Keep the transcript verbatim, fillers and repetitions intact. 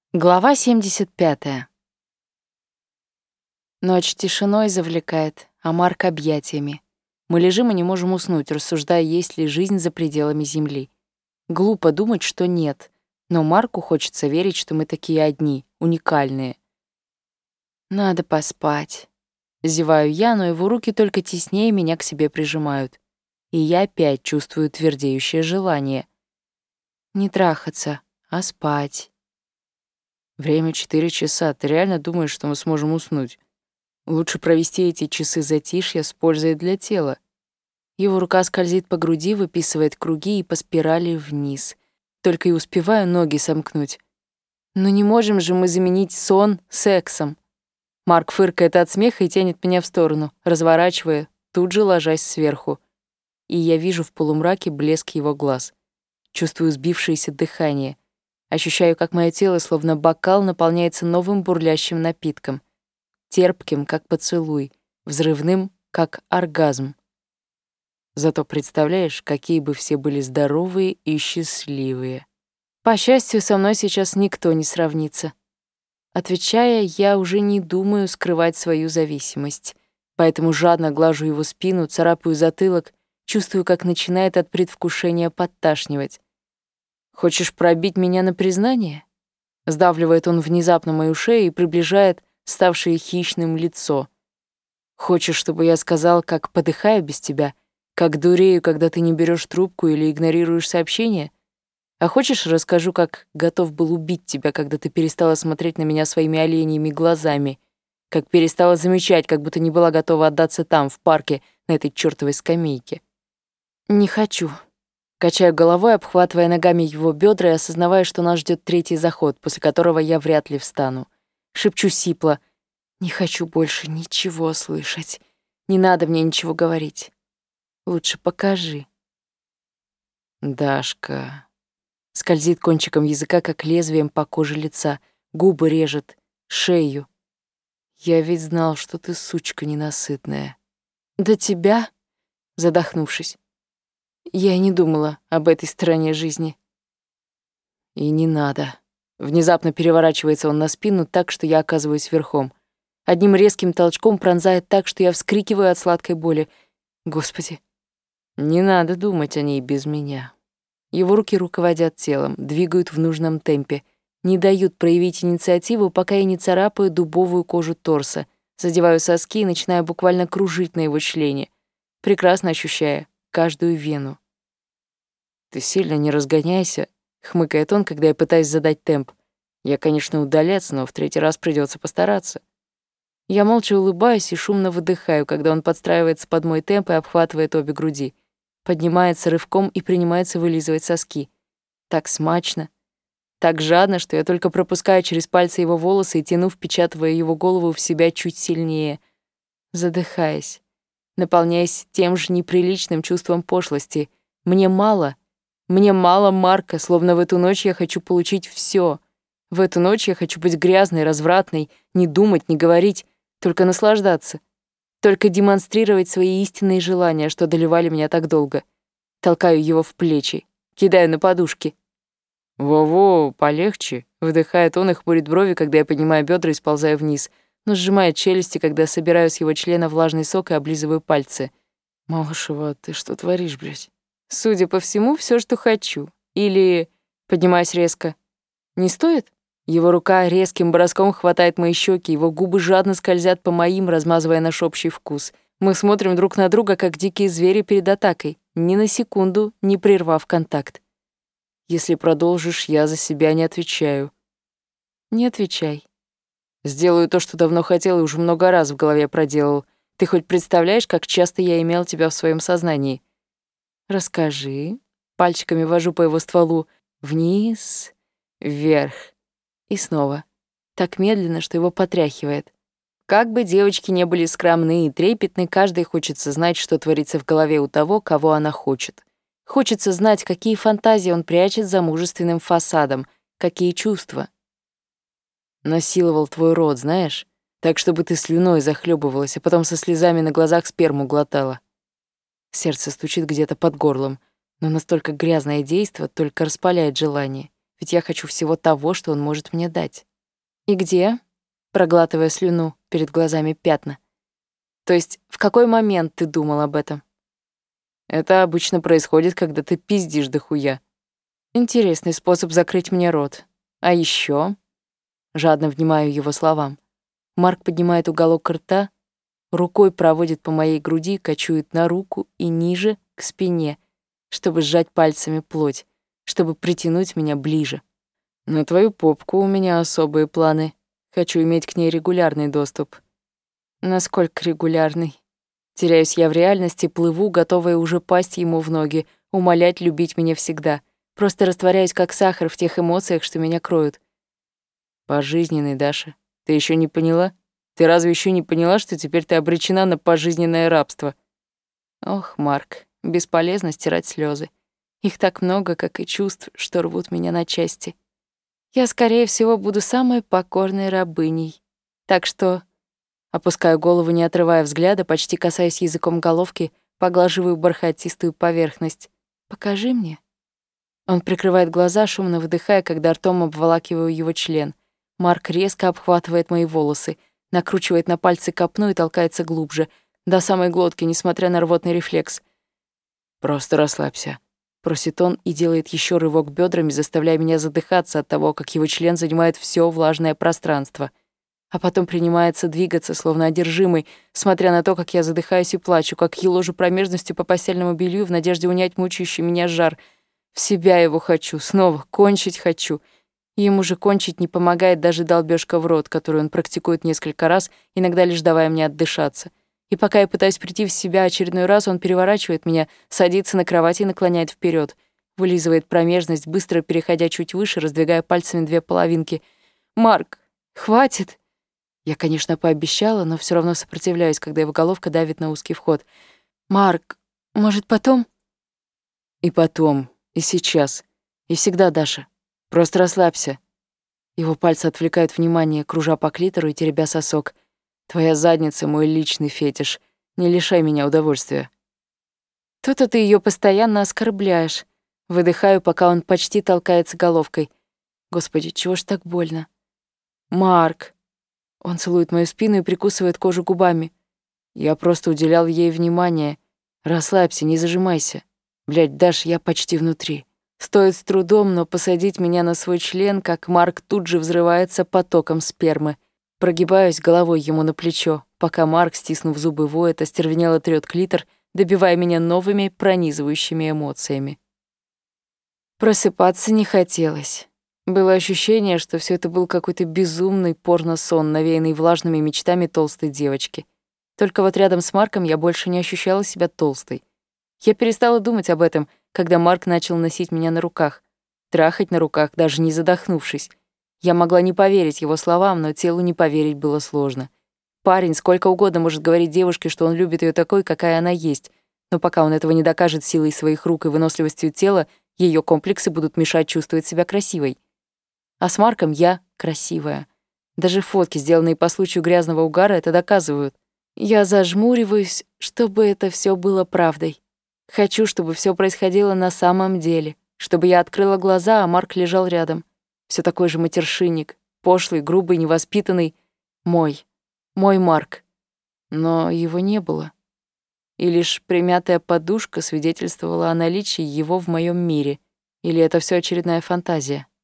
Глава семьдесят пятая. Ночь тишиной завлекает, а Марк — объятиями. Мы лежим и не можем уснуть, рассуждая, есть ли жизнь за пределами Земли. Глупо думать, что нет, но Марку хочется верить, что мы такие одни, уникальные. «Надо поспать», — зеваю я, но его руки только теснее меня к себе прижимают. И я опять чувствую твердеющее желание. Не трахаться, а спать. Время четыре часа. Ты реально думаешь, что мы сможем уснуть? Лучше провести эти часы затишья с пользой для тела. Его рука скользит по груди, выписывает круги и по спирали вниз. Только и успеваю ноги сомкнуть. Но не можем же мы заменить сон сексом. Марк фыркает от смеха и тянет меня в сторону, разворачивая, тут же ложась сверху. И я вижу в полумраке блеск его глаз. Чувствую сбившееся дыхание. Ощущаю, как мое тело, словно бокал, наполняется новым бурлящим напитком. Терпким, как поцелуй, взрывным, как оргазм. Зато представляешь, какие бы все были здоровые и счастливые. По счастью, со мной сейчас никто не сравнится. Отвечая, я уже не думаю скрывать свою зависимость. Поэтому жадно глажу его спину, царапаю затылок, чувствую, как начинает от предвкушения подташнивать. «Хочешь пробить меня на признание?» Сдавливает он внезапно мою шею и приближает ставшее хищным лицо. «Хочешь, чтобы я сказал, как подыхаю без тебя, как дурею, когда ты не берешь трубку или игнорируешь сообщения? А хочешь, расскажу, как готов был убить тебя, когда ты перестала смотреть на меня своими оленьими глазами, как перестала замечать, как будто не была готова отдаться там, в парке, на этой чёртовой скамейке?» «Не хочу». Качаю головой, обхватывая ногами его бедра и осознавая, что нас ждет третий заход, после которого я вряд ли встану. Шепчу сипло. «Не хочу больше ничего слышать. Не надо мне ничего говорить. Лучше покажи». «Дашка...» Скользит кончиком языка, как лезвием по коже лица. Губы режет, шею. «Я ведь знал, что ты сучка ненасытная». «До тебя?» Задохнувшись. Я и не думала об этой стороне жизни. «И не надо». Внезапно переворачивается он на спину так, что я оказываюсь верхом. Одним резким толчком пронзает так, что я вскрикиваю от сладкой боли. Господи. «Не надо думать о ней без меня». Его руки руководят телом, двигают в нужном темпе, не дают проявить инициативу, пока я не царапаю дубовую кожу торса, задеваю соски и начинаю буквально кружить на его члене, прекрасно ощущая каждую вену. «Ты сильно не разгоняйся», — хмыкает он, когда я пытаюсь задать темп. «Я, конечно, удалец, но в третий раз придется постараться». Я молча улыбаюсь и шумно выдыхаю, когда он подстраивается под мой темп и обхватывает обе груди. Поднимается рывком и принимается вылизывать соски. Так смачно, так жадно, что я только пропускаю через пальцы его волосы и тяну, впечатывая его голову в себя чуть сильнее, задыхаясь, наполняясь тем же неприличным чувством пошлости. Мне мало, мне мало Марка, словно в эту ночь я хочу получить всё. В эту ночь я хочу быть грязной, развратной, не думать, не говорить, только наслаждаться. Только демонстрировать свои истинные желания, что одолевали меня так долго. Толкаю его в плечи, кидаю на подушки. «Во-во, полегче», — выдыхает он и хмурит брови, когда я поднимаю бедра и сползаю вниз, но сжимает челюсти, когда собираю с его члена влажный сок и облизываю пальцы. «Малышева, ты что творишь, блядь?» «Судя по всему, всё, что хочу. Или...» Поднимаюсь резко. «Не стоит?» Его рука резким броском хватает мои щеки, его губы жадно скользят по моим, размазывая наш общий вкус. Мы смотрим друг на друга, как дикие звери перед атакой, ни на секунду не прервав контакт. «Если продолжишь, я за себя не отвечаю». «Не отвечай». «Сделаю то, что давно хотел и уже много раз в голове проделал. Ты хоть представляешь, как часто я имел тебя в своем сознании?» «Расскажи». Пальчиками вожу по его стволу. Вниз, вверх. И снова. Так медленно, что его потряхивает. Как бы девочки не были скромны и трепетны, каждой хочется знать, что творится в голове у того, кого она хочет. Хочется знать, какие фантазии он прячет за мужественным фасадом, какие чувства. Насиловал твой рот, знаешь? Так, чтобы ты слюной захлебывалась, а потом со слезами на глазах сперму глотала. Сердце стучит где-то под горлом, но настолько грязное действо только распаляет желание. ведь я хочу всего того, что он может мне дать. «И где?» — проглатывая слюну, перед глазами пятна. «То есть в какой момент ты думал об этом?» «Это обычно происходит, когда ты пиздишь дохуя». Интересный способ закрыть мне рот. А еще, жадно внимаю его словам, Марк поднимает уголок рта, рукой проводит по моей груди, качует на руку и ниже, к спине, чтобы сжать пальцами плоть, чтобы притянуть меня ближе. На твою попку у меня особые планы. Хочу иметь к ней регулярный доступ. Насколько регулярный? Теряюсь я в реальности, плыву, готовая уже пасть ему в ноги, умолять любить меня всегда. Просто растворяюсь, как сахар, в тех эмоциях, что меня кроют. Пожизненный, Даша. Ты еще не поняла? Ты разве еще не поняла, что теперь ты обречена на пожизненное рабство? Ох, Марк, бесполезно стирать слезы. Их так много, как и чувств, что рвут меня на части. Я, скорее всего, буду самой покорной рабыней. Так что... Опускаю голову, не отрывая взгляда, почти касаясь языком головки, поглаживаю бархатистую поверхность. «Покажи мне». Он прикрывает глаза, шумно выдыхая, когда ртом обволакиваю его член. Марк резко обхватывает мои волосы, накручивает на пальцы копну и толкается глубже, до самой глотки, несмотря на рвотный рефлекс. «Просто расслабься», — просит он и делает еще рывок бедрами, заставляя меня задыхаться от того, как его член занимает все влажное пространство. А потом принимается двигаться, словно одержимый, смотря на то, как я задыхаюсь и плачу, как еложу промежностью по постельному белью в надежде унять мучающий меня жар. В себя его хочу, снова кончить хочу. Ему же кончить не помогает даже долбёжка в рот, которую он практикует несколько раз, иногда лишь давая мне отдышаться. И пока я пытаюсь прийти в себя очередной раз, он переворачивает меня, садится на кровать и наклоняет вперед, вылизывает промежность, быстро переходя чуть выше, раздвигая пальцами две половинки. «Марк, хватит!» Я, конечно, пообещала, но все равно сопротивляюсь, когда его головка давит на узкий вход. «Марк, может, потом?» «И потом, и сейчас, и всегда, Даша. Просто расслабься». Его пальцы отвлекают внимание, кружа по клитору и теребя сосок. «Твоя задница — мой личный фетиш. Не лишай меня удовольствия». «То-то ты ее постоянно оскорбляешь». Выдыхаю, пока он почти толкается головкой. Господи, чего ж так больно? «Марк». Он целует мою спину и прикусывает кожу губами. Я просто уделял ей внимание. Расслабься, не зажимайся. Блядь, Даш, я почти внутри. Стоит с трудом, но посадить меня на свой член, как Марк тут же взрывается потоком спермы. Прогибаюсь головой ему на плечо, пока Марк, стиснув зубы, воет, остервенело трёт клитор, добивая меня новыми пронизывающими эмоциями. Просыпаться не хотелось. Было ощущение, что все это был какой-то безумный порно-сон, навеянный влажными мечтами толстой девочки. Только вот рядом с Марком я больше не ощущала себя толстой. Я перестала думать об этом, когда Марк начал носить меня на руках, трахать на руках, даже не задохнувшись. Я могла не поверить его словам, но телу не поверить было сложно. Парень сколько угодно может говорить девушке, что он любит ее такой, какая она есть, но пока он этого не докажет силой своих рук и выносливостью тела, ее комплексы будут мешать чувствовать себя красивой. А с Марком я красивая. Даже фотки, сделанные по случаю грязного угара, это доказывают. Я зажмуриваюсь, чтобы это все было правдой. Хочу, чтобы все происходило на самом деле, чтобы я открыла глаза, а Марк лежал рядом. Все такой же матершинник, пошлый, грубый, невоспитанный. Мой. Мой Марк. Но его не было. И лишь примятая подушка свидетельствовала о наличии его в моем мире. Или это все очередная фантазия?